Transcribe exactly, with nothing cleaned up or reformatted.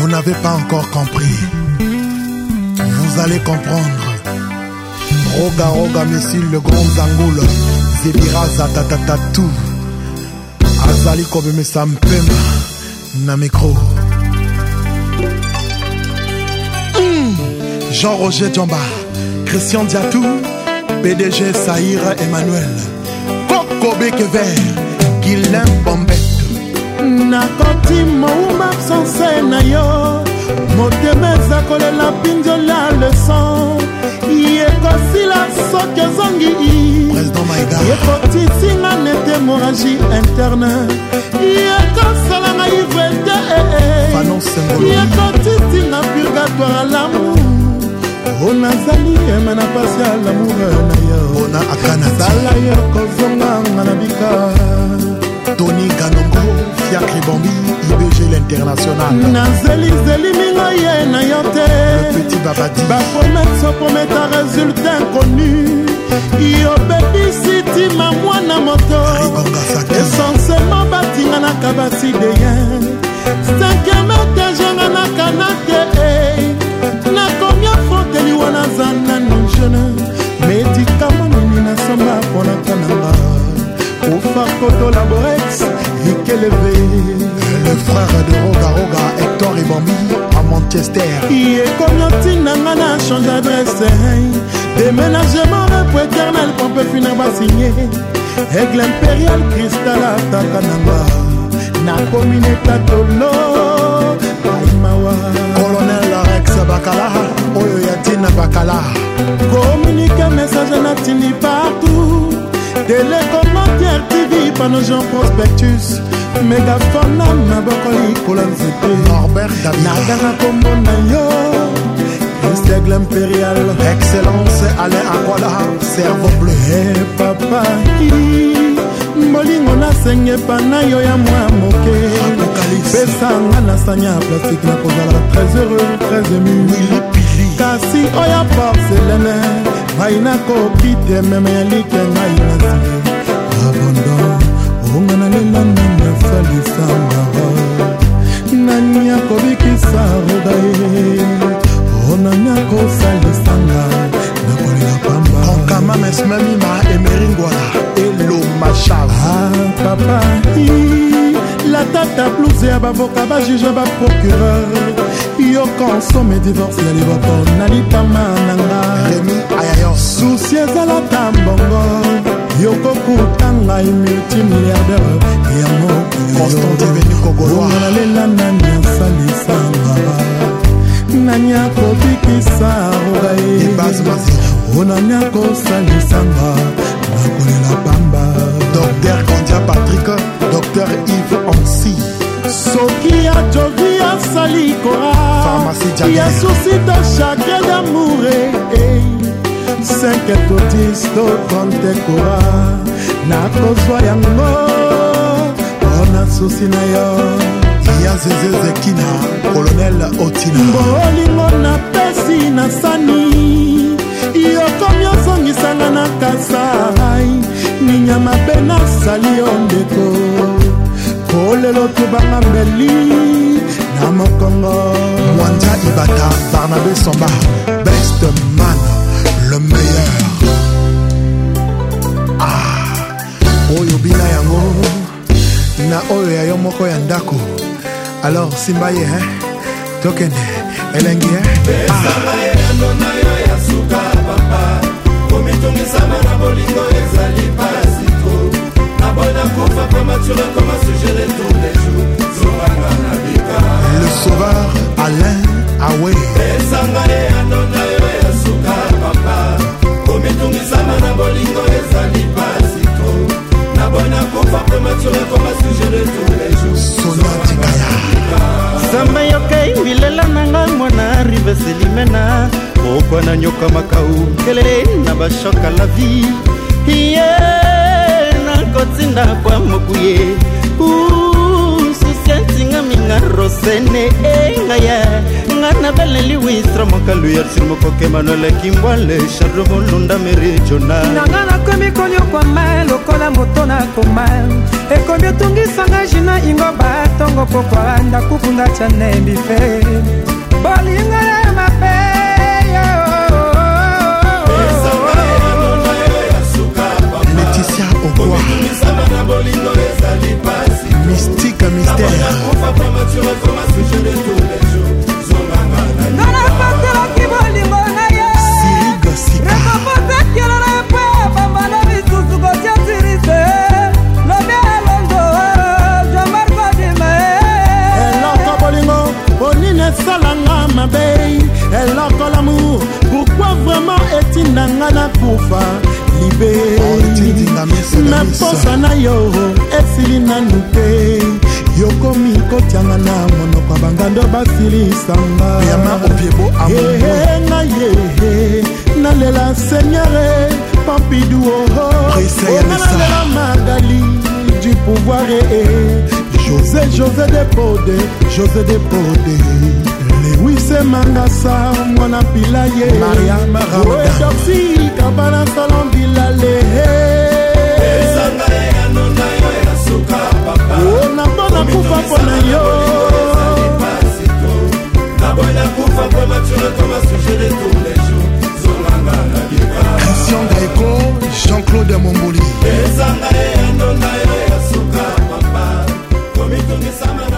Vous n'avez pas encore compris. Vous allez comprendre. Roga Roga Messil, le grand Zangoul, Zébira Zatatatatou, Azali Kobeme Sampema, Namikro. Mmh. Jean-Roger Djamba, Christian Diatou, P D G Saïra Emmanuel, Kokobe Kever, Guilain Bombette. Nakoti mouma sanse na yo, motemeza kolela pinjola le sang. Yekosila soke zongi Président Maïga Yekotisinga nete hémorragie interne Yekosala na ivrete Fanon Sengolo Yekotisinga purgatoire à l'amour Onazali emena pasi à l'amour na yo Ona akana Sala yokozonga manabika Tony Ganongo Fiacre Bambi I B G l'international Nazeli zeli mingo ye na yote Le petit Babadi Ba promesse so promette un résultat inconnu Yo baby city ma mwana moto Essentiellement batinga na kabasi de yen Cinquième étage na kanate Na combien faut li wana zana no jeune Médicament nini na samba pona kananga Ofa koto laborex le frère de Roga Roga, Hector et Bambi à Manchester. Il est comme l'optique n'a changé d'adresse. Déménagement repos éternel qu'on peut finir par signer. Aigle impérial cristal à Takanamba. Na commune Tatolo. Aimawa. Colonel Rex Bakala. Oyo Yatina Bakala. Communiquer message natini partout. Télécommentaire T V par nos gens prospectus. Mégaphone na bokoli kolanzete Norbert David Nagana kombo na yo Seigle impérial Excellence Alain Akwala Cerveau bleu Eh papa Molingo na senge pa na yo ya mwa moke Pesanga na sanya plastique na kozala très heureux, très ému Willy Pili Kasi oya porcelaine Maina kokite meme ya like ngai na sige Abandon Ongana lela nanya salisanga Nanya kobikisa rodae Onanya kosalisanga Nakolela pamba Onkama mesmemi ma emeringwala Elo Machava Ah papa La tata blouse ya bavoka ba juge ba procureur Yo consomme divorce ya liboko Nalitama nanga Rémi Ayayos Souci ezala tambongo Yoko kutanga multimilliardaire ya mokili Constantin Venu Kogoloa Ongana lela nanya salisanga Nanya kobikisa rogae Ibaz Maziro Onanya kosalisanga Nakolela pamba Docteur Kandia Patrick Docteur Yves Ansi Soki ya jovi ya sali kora Pharmacie Djamel Ya souci de chacun d'amour cinq to dix to trente kora Na kozwa yango Ona susi na yo Ya Zeze Zekina Colonel Otina Mbolingo na pesi na sani Yoko myosongisanga na kasai Ninyama bena sali ondeko Kolelo tubanga mbeli Na mokongo Mwanja Ibata Barnabé Somba Best man Le meilleur. Ah, Oyo bina yango na oyo ya yo moko ya ndako. Alors simba ye hein, tokende elengi hein. Ah. Le sauveur Alain Aoué. Sonia Tikaya Samba yokai milela nanga mwana rive selimena Okwa na nyoka makau kelele na bashoka la vie Iye na kotinda kwa mokuye Susiantinga minga rosene engaya Ngana bele liwisra mokalu yarsin mokoke manuele kimbwale Charro volunda merijona Nangana komi konyo kwa malo kola motona koma Ekomi otungisa nga jina ingo batongo nango pokwa ndakukunda chane bife bolingo ya mapeyo Laetitia Okwa Mystique Mystère Nana patela ki bolingo na ye Siri Gossika Rekopote kilo na pe Bambana bisusu kotia tirise Lobe alongo Jean-Marc Dime Eloko bolingo Bonine salanga mabei Eloko l'amour Pourquoi vraiment est-il nangana kufa Libé Naposa na yo Esili nanu te Yokomi kotianga na monoko bangando basilisanga Yama opiebo amour na ye Nalela seigneur Pampidou oh Nalela Magali Du pouvoir et José José Depode José Depode Lewis Mangasa Mwana Pilaye Maria Marauda Oedoxi Kabana Salon Bilale Oh na bona kufa pona yo Christian Gaeko Jean-Claude Momboli Ezanga ya nona yo ya suka papa Komitungi sama